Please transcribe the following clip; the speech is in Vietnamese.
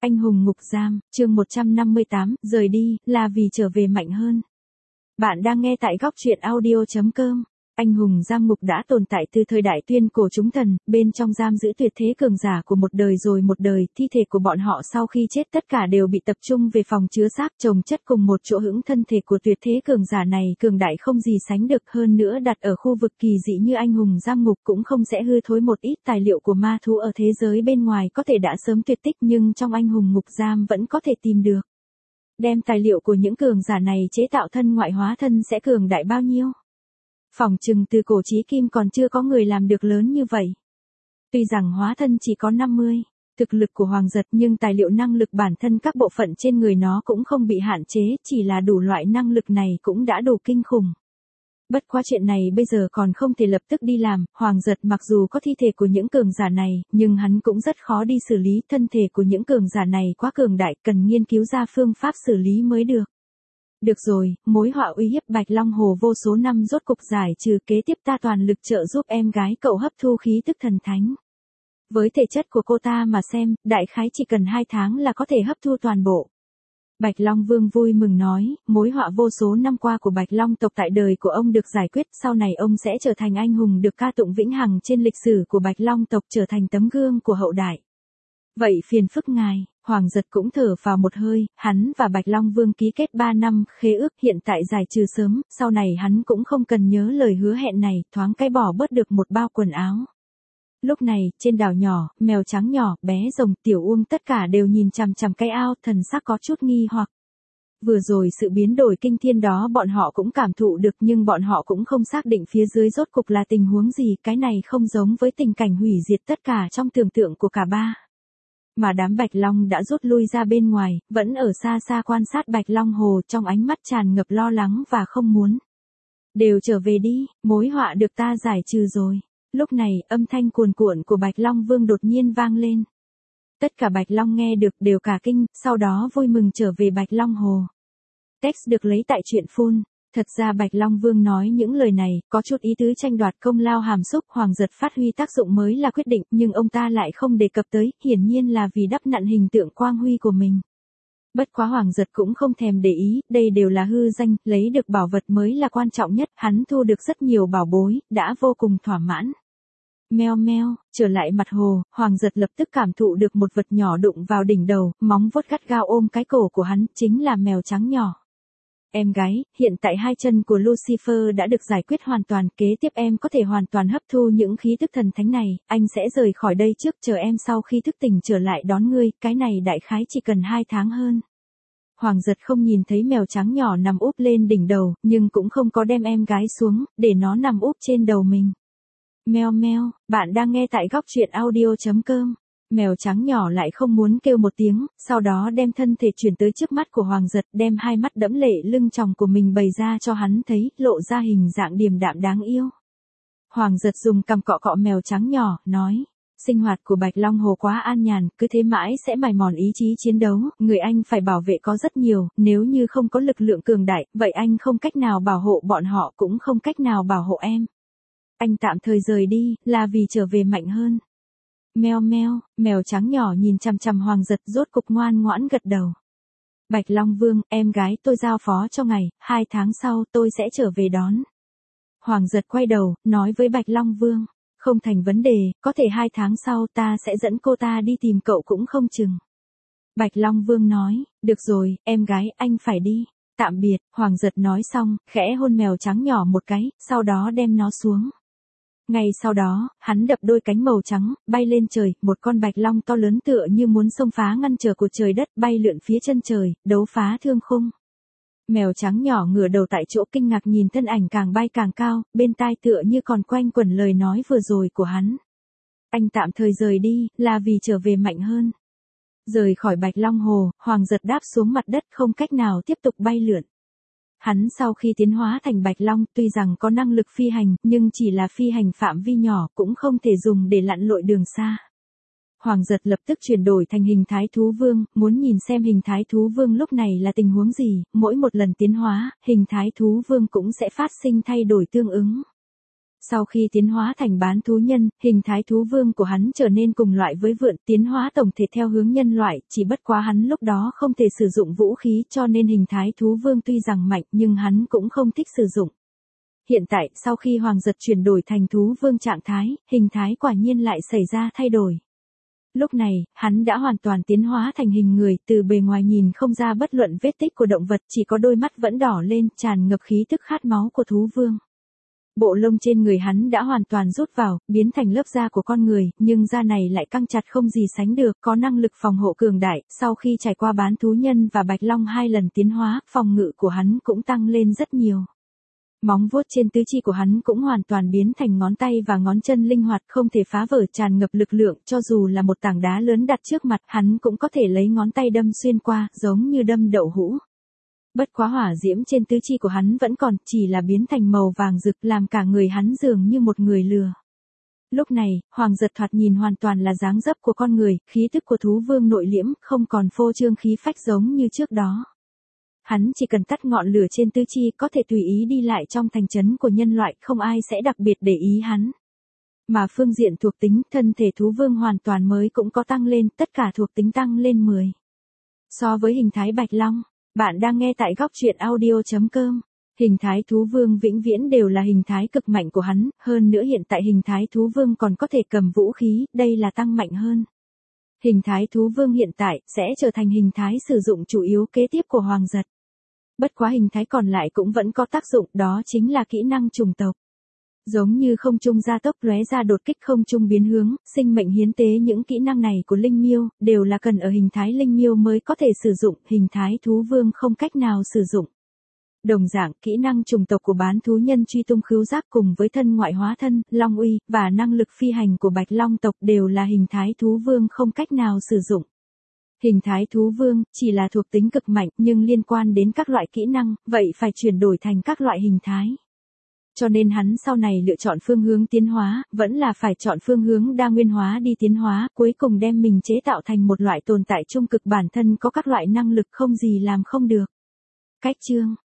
Anh hùng ngục giam, chương 158, rời đi, là vì trở về mạnh hơn. Bạn đang nghe tại góc truyện audio.com. Anh hùng giam ngục đã tồn tại từ thời đại tuyên cổ chúng thần, bên trong giam giữ tuyệt thế cường giả của một đời rồi một đời, thi thể của bọn họ sau khi chết tất cả đều bị tập trung về phòng chứa xác chồng chất cùng một chỗ hững thân thể của tuyệt thế cường giả này cường đại không gì sánh được hơn nữa đặt ở khu vực kỳ dị như anh hùng giam ngục cũng không sẽ hư thối một ít tài liệu của ma thú ở thế giới bên ngoài có thể đã sớm tuyệt tích nhưng trong anh hùng ngục giam vẫn có thể tìm được. Đem tài liệu của những cường giả này chế tạo thân ngoại hóa thân sẽ cường đại bao nhiêu? Phỏng chừng từ cổ chí kim còn chưa có người làm được lớn như vậy. Tuy rằng hóa thân chỉ có 50, thực lực của Hoàng Giật nhưng tài liệu năng lực bản thân các bộ phận trên người nó cũng không bị hạn chế, chỉ là đủ loại năng lực này cũng đã đủ kinh khủng. Bất quá chuyện này bây giờ còn không thể lập tức đi làm, Hoàng Giật mặc dù có thi thể của những cường giả này, nhưng hắn cũng rất khó đi xử lý, thân thể của những cường giả này quá cường đại, cần nghiên cứu ra phương pháp xử lý mới được. Được rồi, mối họa uy hiếp Bạch Long Hồ vô số năm rốt cục giải trừ, kế tiếp ta toàn lực trợ giúp em gái cậu hấp thu khí tức thần thánh. Với thể chất của cô ta mà xem, đại khái chỉ cần 2 tháng là có thể hấp thu toàn bộ. Bạch Long Vương vui mừng nói, mối họa vô số năm qua của Bạch Long tộc tại đời của ông được giải quyết, sau này ông sẽ trở thành anh hùng được ca tụng vĩnh hằng trên lịch sử của Bạch Long tộc, trở thành tấm gương của hậu đại. Vậy phiền phức ngài. Hoàng Giật cũng thở vào một hơi, hắn và Bạch Long Vương ký kết 3 năm khế ước hiện tại giải trừ sớm, sau này hắn cũng không cần nhớ lời hứa hẹn này, thoáng cái bỏ bớt được một bao quần áo. Lúc này, trên đảo nhỏ, mèo trắng nhỏ, bé rồng, tiểu uông tất cả đều nhìn chằm chằm cái ao, thần sắc có chút nghi hoặc. Vừa rồi sự biến đổi kinh thiên đó bọn họ cũng cảm thụ được nhưng bọn họ cũng không xác định phía dưới rốt cục là tình huống gì, cái này không giống với tình cảnh hủy diệt tất cả trong tưởng tượng của cả ba. Mà đám Bạch Long đã rút lui ra bên ngoài, vẫn ở xa xa quan sát Bạch Long Hồ trong ánh mắt tràn ngập lo lắng và không muốn. Đều trở về đi, mối họa được ta giải trừ rồi. Lúc này, âm thanh cuồn cuộn của Bạch Long Vương đột nhiên vang lên. Tất cả Bạch Long nghe được đều cả kinh, sau đó vui mừng trở về Bạch Long Hồ. Text được lấy tại truyện Phun. Thật ra Bạch Long Vương nói những lời này, có chút ý tứ tranh đoạt công lao hàm xúc, Hoàng Giật phát huy tác dụng mới là quyết định, nhưng ông ta lại không đề cập tới, hiển nhiên là vì đắp nặn hình tượng quang huy của mình. Bất quá Hoàng Giật cũng không thèm để ý, đây đều là hư danh, lấy được bảo vật mới là quan trọng nhất, hắn thu được rất nhiều bảo bối, đã vô cùng thỏa mãn. Meo meo, trở lại mặt hồ, Hoàng Giật lập tức cảm thụ được một vật nhỏ đụng vào đỉnh đầu, móng vuốt gắt gao ôm cái cổ của hắn, chính là mèo trắng nhỏ. Em gái, hiện tại 2 chân của Lucifer đã được giải quyết hoàn toàn, kế tiếp em có thể hoàn toàn hấp thu những khí tức thần thánh này, anh sẽ rời khỏi đây trước, chờ em sau khi thức tỉnh trở lại đón ngươi, cái này đại khái chỉ cần 2 tháng hơn. Hoàng Giật không nhìn thấy mèo trắng nhỏ nằm úp lên đỉnh đầu, nhưng cũng không có đem em gái xuống, để nó nằm úp trên đầu mình. Meo meo, bạn đang nghe tại góc truyện audio.com. Mèo trắng nhỏ lại không muốn kêu một tiếng, sau đó đem thân thể chuyển tới trước mắt của Hoàng Giật, đem hai mắt đẫm lệ lưng tròng của mình bày ra cho hắn thấy, lộ ra hình dạng điềm đạm đáng yêu. Hoàng Giật dùng cằm cọ cọ mèo trắng nhỏ, nói, sinh hoạt của Bạch Long Hồ quá an nhàn, cứ thế mãi sẽ mài mòn ý chí chiến đấu, người anh phải bảo vệ có rất nhiều, nếu như không có lực lượng cường đại, vậy anh không cách nào bảo hộ bọn họ, cũng không cách nào bảo hộ em. Anh tạm thời rời đi, là vì trở về mạnh hơn. Meo meo, mèo trắng nhỏ nhìn chằm chằm Hoàng Giật, rốt cục ngoan ngoãn gật đầu. Bạch Long Vương, em gái tôi giao phó cho ngài, 2 tháng sau tôi sẽ trở về đón. Hoàng Giật quay đầu, nói với Bạch Long Vương, không thành vấn đề, có thể 2 tháng sau ta sẽ dẫn cô ta đi tìm cậu cũng không chừng. Bạch Long Vương nói, được rồi, em gái, anh phải đi. Tạm biệt, Hoàng Giật nói xong, khẽ hôn mèo trắng nhỏ một cái, sau đó đem nó xuống. Ngay sau đó, hắn đập đôi cánh màu trắng, bay lên trời, một con bạch long to lớn tựa như muốn xông phá ngăn trở của trời đất, bay lượn phía chân trời, đấu phá thương khung. Mèo trắng nhỏ ngửa đầu tại chỗ kinh ngạc nhìn thân ảnh càng bay càng cao, bên tai tựa như còn quanh quẩn lời nói vừa rồi của hắn. Anh tạm thời rời đi, là vì trở về mạnh hơn. Rời khỏi Bạch Long Hồ, Hoàng Giật đáp xuống mặt đất không cách nào tiếp tục bay lượn. Hắn sau khi tiến hóa thành Bạch Long, tuy rằng có năng lực phi hành, nhưng chỉ là phi hành phạm vi nhỏ, cũng không thể dùng để lặn lội đường xa. Hoàng Giật lập tức chuyển đổi thành hình thái thú vương, muốn nhìn xem hình thái thú vương lúc này là tình huống gì, mỗi một lần tiến hóa, hình thái thú vương cũng sẽ phát sinh thay đổi tương ứng. Sau khi tiến hóa thành bán thú nhân, hình thái thú vương của hắn trở nên cùng loại với vượn, tiến hóa tổng thể theo hướng nhân loại, chỉ bất quá hắn lúc đó không thể sử dụng vũ khí cho nên hình thái thú vương tuy rằng mạnh nhưng hắn cũng không thích sử dụng. Hiện tại, sau khi Hoàng Giật chuyển đổi thành thú vương trạng thái, hình thái quả nhiên lại xảy ra thay đổi. Lúc này, hắn đã hoàn toàn tiến hóa thành hình người, từ bề ngoài nhìn không ra bất luận vết tích của động vật, chỉ có đôi mắt vẫn đỏ lên, tràn ngập khí tức khát máu của thú vương. Bộ lông trên người hắn đã hoàn toàn rút vào, biến thành lớp da của con người, nhưng da này lại căng chặt không gì sánh được, có năng lực phòng hộ cường đại, sau khi trải qua bán thú nhân và bạch long 2 lần tiến hóa, phòng ngự của hắn cũng tăng lên rất nhiều. Móng vuốt trên tứ chi của hắn cũng hoàn toàn biến thành ngón tay và ngón chân linh hoạt không thể phá vỡ, tràn ngập lực lượng, cho dù là một tảng đá lớn đặt trước mặt hắn cũng có thể lấy ngón tay đâm xuyên qua, giống như đâm đậu hũ. Bất quá hỏa diễm trên tứ chi của hắn vẫn còn, chỉ là biến thành màu vàng rực làm cả người hắn dường như một người lừa. Lúc này, Hoàng Giật thoạt nhìn hoàn toàn là dáng dấp của con người, khí tức của thú vương nội liễm, không còn phô trương khí phách giống như trước đó. Hắn chỉ cần tắt ngọn lửa trên tứ chi có thể tùy ý đi lại trong thành trấn của nhân loại, không ai sẽ đặc biệt để ý hắn. Mà phương diện thuộc tính, thân thể thú vương hoàn toàn mới cũng có tăng lên, tất cả thuộc tính tăng lên 10. So với hình thái bạch long, bạn đang nghe tại góc truyện audio.com. Hình thái thú vương vĩnh viễn đều là hình thái cực mạnh của hắn, hơn nữa hiện tại hình thái thú vương còn có thể cầm vũ khí, đây là tăng mạnh hơn. Hình thái thú vương hiện tại sẽ trở thành hình thái sử dụng chủ yếu kế tiếp của Hoàng Giật. Bất quá hình thái còn lại cũng vẫn có tác dụng, đó chính là kỹ năng trùng tộc. Giống như không trung gia tốc, lóe ra đột kích, không trung biến hướng, sinh mệnh hiến tế, những kỹ năng này của linh miêu đều là cần ở hình thái linh miêu mới có thể sử dụng, hình thái thú vương không cách nào sử dụng. Đồng dạng, kỹ năng trùng tộc của bán thú nhân truy tung khứu giác cùng với thân ngoại hóa thân, long uy, và năng lực phi hành của bạch long tộc đều là hình thái thú vương không cách nào sử dụng. Hình thái thú vương chỉ là thuộc tính cực mạnh nhưng liên quan đến các loại kỹ năng, vậy phải chuyển đổi thành các loại hình thái. Cho nên hắn sau này lựa chọn phương hướng tiến hóa, vẫn là phải chọn phương hướng đa nguyên hóa đi tiến hóa, cuối cùng đem mình chế tạo thành một loại tồn tại trung cực, bản thân có các loại năng lực không gì làm không được. Cách chương